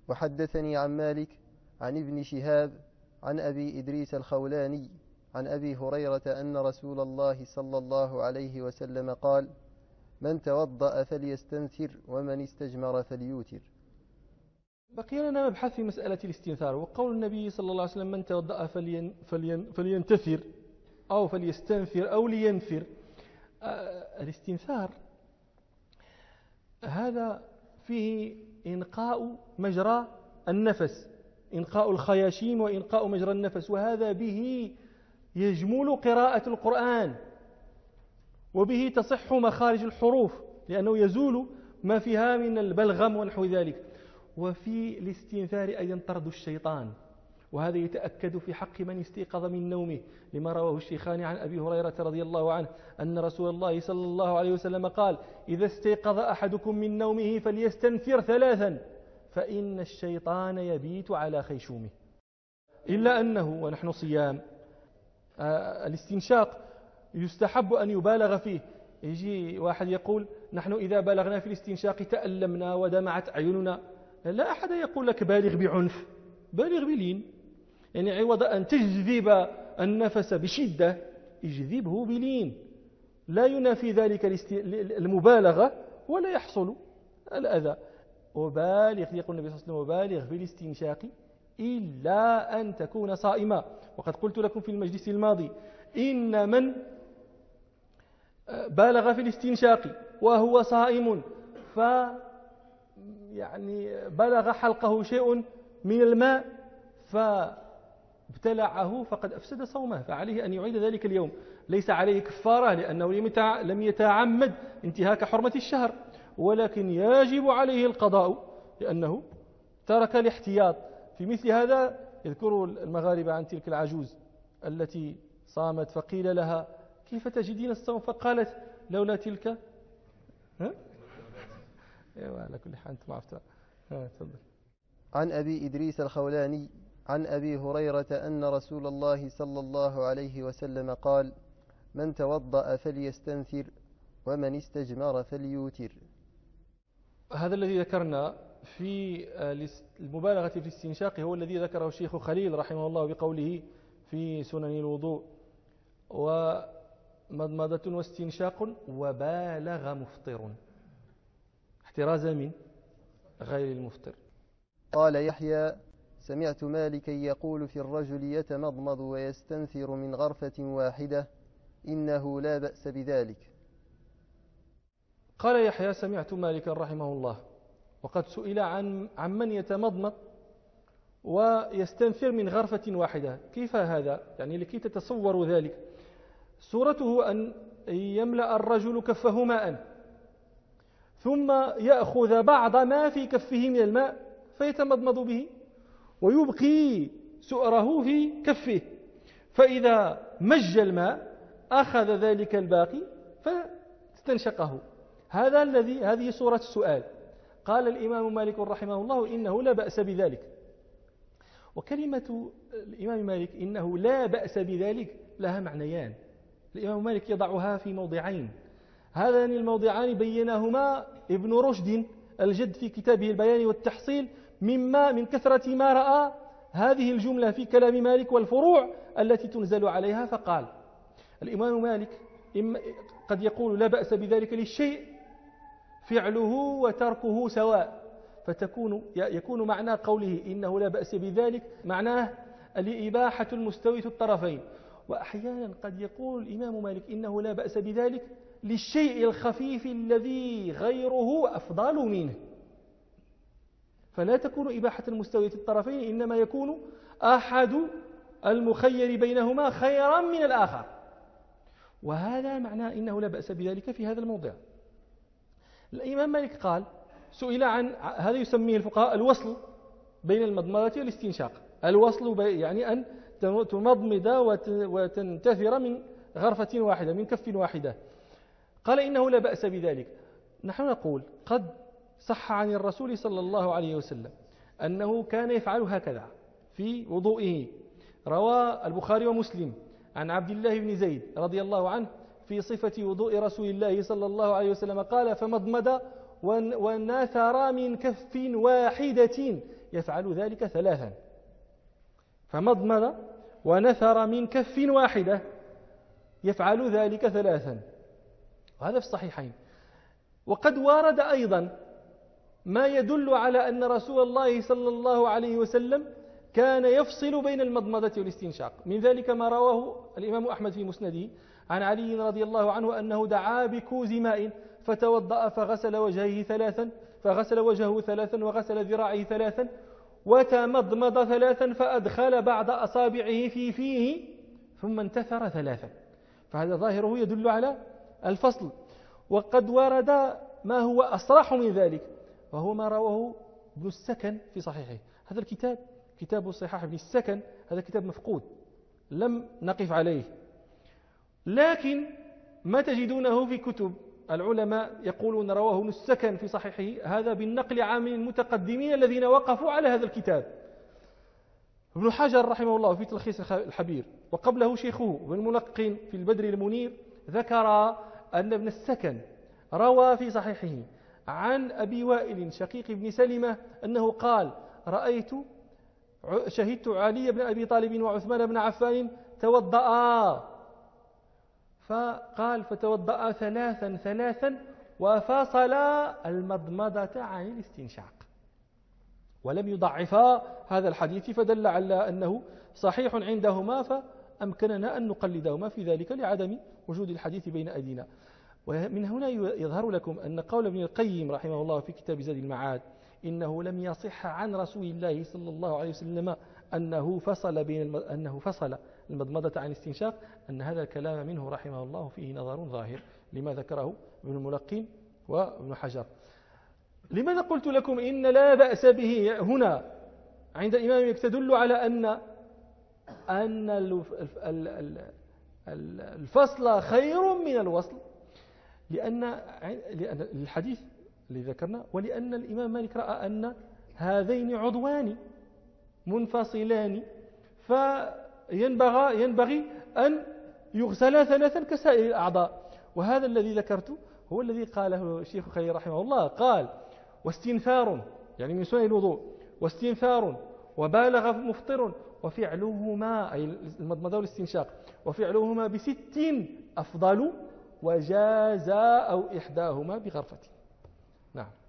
وحدثني عن مالك عن ابن شهاب عن أبي إدريس الخولاني عن أبي هريرة أن رسول الله صلى الله عليه وسلم قال: من توضأ فليستنثر ومن استجمر فليوتر. بقي لنا مبحث في مسألة الاستنثار، وقول النبي صلى الله عليه وسلم: من توضأ فلينتثر أو فليستنثر أو لينثر. الاستنثار هذا فيه إنقاء مجرى النفس، إنقاء الخياشيم وإنقاء مجرى النفس، وهذا به يجمل قراءة القرآن، وبه تصح مخارج الحروف لأنه يزول ما فيها من البلغم ونحو ذلك. وفي الاستنثار أيضا طرد الشيطان، وهذا يتأكد في حق من استيقظ من نومه، لما رواه الشيخان عن أبي هريرة رضي الله عنه أن رسول الله صلى الله عليه وسلم قال: إذا استيقظ أحدكم من نومه فليستنثر 3 فإن الشيطان يبيت على خيشومه. إلا أنه ونحن صيام الاستنشاق يستحب أن يبالغ فيه. يجي واحد يقول: نحن إذا بلغنا في الاستنشاق تألمنا ودمعت أعيننا. لا أحد يقول لك بالغ بعنف، بالغ بلين، يعني عوض أن تجذب النفس بشدة اجذبه بلين، لا ينافي ذلك المبالغة ولا يحصل الأذى. وبالغ، يقول النبي صلى الله عليه وسلم: وبالغ في الاستنشاق إلا أن تكون صائما. وقد قلت لكم في المجلس الماضي إن من بالغ في الاستنشاق وهو صائم يعني بلغ حلقه شيء من الماء فابتلعه فقد أفسد صومه، فعليه أن يعيد ذلك اليوم. ليس عليه كفارة لأنه لم يتعمد انتهاك حرمة الشهر، ولكن يجب عليه القضاء لأنه ترك الاحتياط. في مثل هذا يذكر المغاربة عن تلك العجوز التي صامت فقيل لها: كيف تجدين الصوم؟ فقالت: لولا تلك على كل حال أنت ما عرفتها. تفضل. عن أبي إدريس الخولاني عن أبي هريرة أن رسول الله صلى الله عليه وسلم قال: من توضأ فليستنثر ومن استجمر فليوتر. هذا الذي ذكرنا في المبالغة في الاستنشاق هو الذي ذكره الشيخ خليل رحمه الله بقوله في سنن الوضوء: ومضمضة واستنشاق وبالغ مفطر، احترازا من غير المفطر. قال يحيى: سمعت مالكا يقول في الرجل يتمضمض ويستنثر من غرفة واحدة إنه لا بأس بذلك. قال يحيى: سمعت مالكا رحمه الله وقد سئل عن من يتمضمض ويستنثر من غرفة واحدة، كيف هذا؟ يعني لكي تتصوروا ذلك، صورته أن يملأ الرجل كفه ماء ثم يأخذ بعض ما في كفه من الماء فيتمضمض به ويبقي سؤره في كفه، فإذا مج الماء أخذ ذلك الباقي فاستنشقه. هذه صورة السؤال. قال الإمام مالك رحمه الله: إنه لا بأس بذلك. وكلمة الإمام مالك إنه لا بأس بذلك لها معنيان، الإمام مالك يضعها في موضعين. هذان الموضعان بيناهما ابن رشد الجد في كتابه البيان والتحصيل من كثرة ما رأى هذه الجملة في كلام مالك والفروع التي تنزل عليها. فقال الإمام مالك: قد يقول لا بأس بذلك للشيء فعله وتركه سواء، يكون معنى قوله إنه لا بأس بذلك معناه الإباحة المستوية الطرفين. وأحيانا قد يقول الإمام مالك إنه لا بأس بذلك للشيء الخفيف الذي غيره أفضل منه، فلا تكون إباحة المستوية الطرفين، إنما يكون أحد المخير بينهما خيرا من الآخر. وهذا معنى إنه لا بأس بذلك في هذا الموضع. الإمام مالك قال سئل عن هذا يسميه الفقهاء الوصل بين المضمضة والاستنشاق. الوصل يعني أن تمضمض وتنتثر من غرفة واحدة من كف واحدة. قال إنه لا بأس بذلك. نحن نقول قد صح عن الرسول صلى الله عليه وسلم أنه كان يفعل هكذا في وضوئه. روى البخاري ومسلم عن عبد الله بن زيد رضي الله عنه في صفة وضوء رسول الله صلى الله عليه وسلم قال: فمضمض ونثر من كف واحدة، يفعل ذلك 3، فمضمض ونثر من كف واحدة يفعل ذلك 3، وهذا في الصحيحين. وقد ورد أيضا ما يدل على أن رسول الله صلى الله عليه وسلم كان يفصل بين المضمضة والاستنشاق، من ذلك ما رواه الإمام أحمد في مسنده عن علي رضي الله عنه أنه دعا بكوز ماء فتوضأ فغسل وجهه 3، فغسل وجهه 3 وغسل ذراعه 3 وتمضمض 3 فأدخل بعض أصابعه في فيه ثم انتثر 3، فهذا ظاهره يدل على الفصل. وقد ورد ما هو أصرح من ذلك، وهو ما رواه ابن السكن في صحيحه. هذا الكتاب كتاب الصحاح ابن السكن، هذا كتاب مفقود لم نقف عليه، لكن ما تجدونه في كتب العلماء يقولون رواه ابن السكن في صحيحه، هذا بالنقل عن المتقدمين الذين وقفوا على هذا الكتاب. ابن حجر رحمه الله في تلخيص الحبير، وقبله شيخه ابن الملقن في البدر المنير، ذكر أن ابن السكن روى في صحيحه عن أبي وائل شقيق بن سلمة أنه قال: شهدت علي بن أبي طالب وعثمان بن عفان توضأ، فقال فتوضأ 3 وفصل المضمضة عن الاستنشاق، ولم يضعفا هذا الحديث، فدل على أنه صحيح عندهما، فأمكننا أن نقلدهما في ذلك لعدم وجود الحديث بين أيدينا. ومن هنا يظهر لكم أن قول ابن القيم رحمه الله في كتاب زاد المعاد إنه لم يصح عن رسول الله صلى الله عليه وسلم أنه فصل المضمضة عن الاستنشاق، أن هذا الكلام منه رحمه الله فيه نظر ظاهر لما ذكره ابن الملقن وابن حجر. لماذا قلت لكم إن لا بأس به هنا عند الإمام؟ تدل على أن الفصل خير من الوصل، لأن الحديث الذي ذكرنا، ولأن الإمام مالك رأى أن هذين عضوان منفصلان فينبغي أن يغسلا 3 كسائر الأعضاء. وهذا الذي ذكرته هو الذي قاله الشيخ خليل رحمه الله، قال: واستنثار، يعني من سنن الوضوء، واستنثار وبالغ مفطر وفعلهما، أي المضمضة والاستنشاق، وفعلهما ب6 أفضل، وجاز أو إحداهما بغرفة. نعم.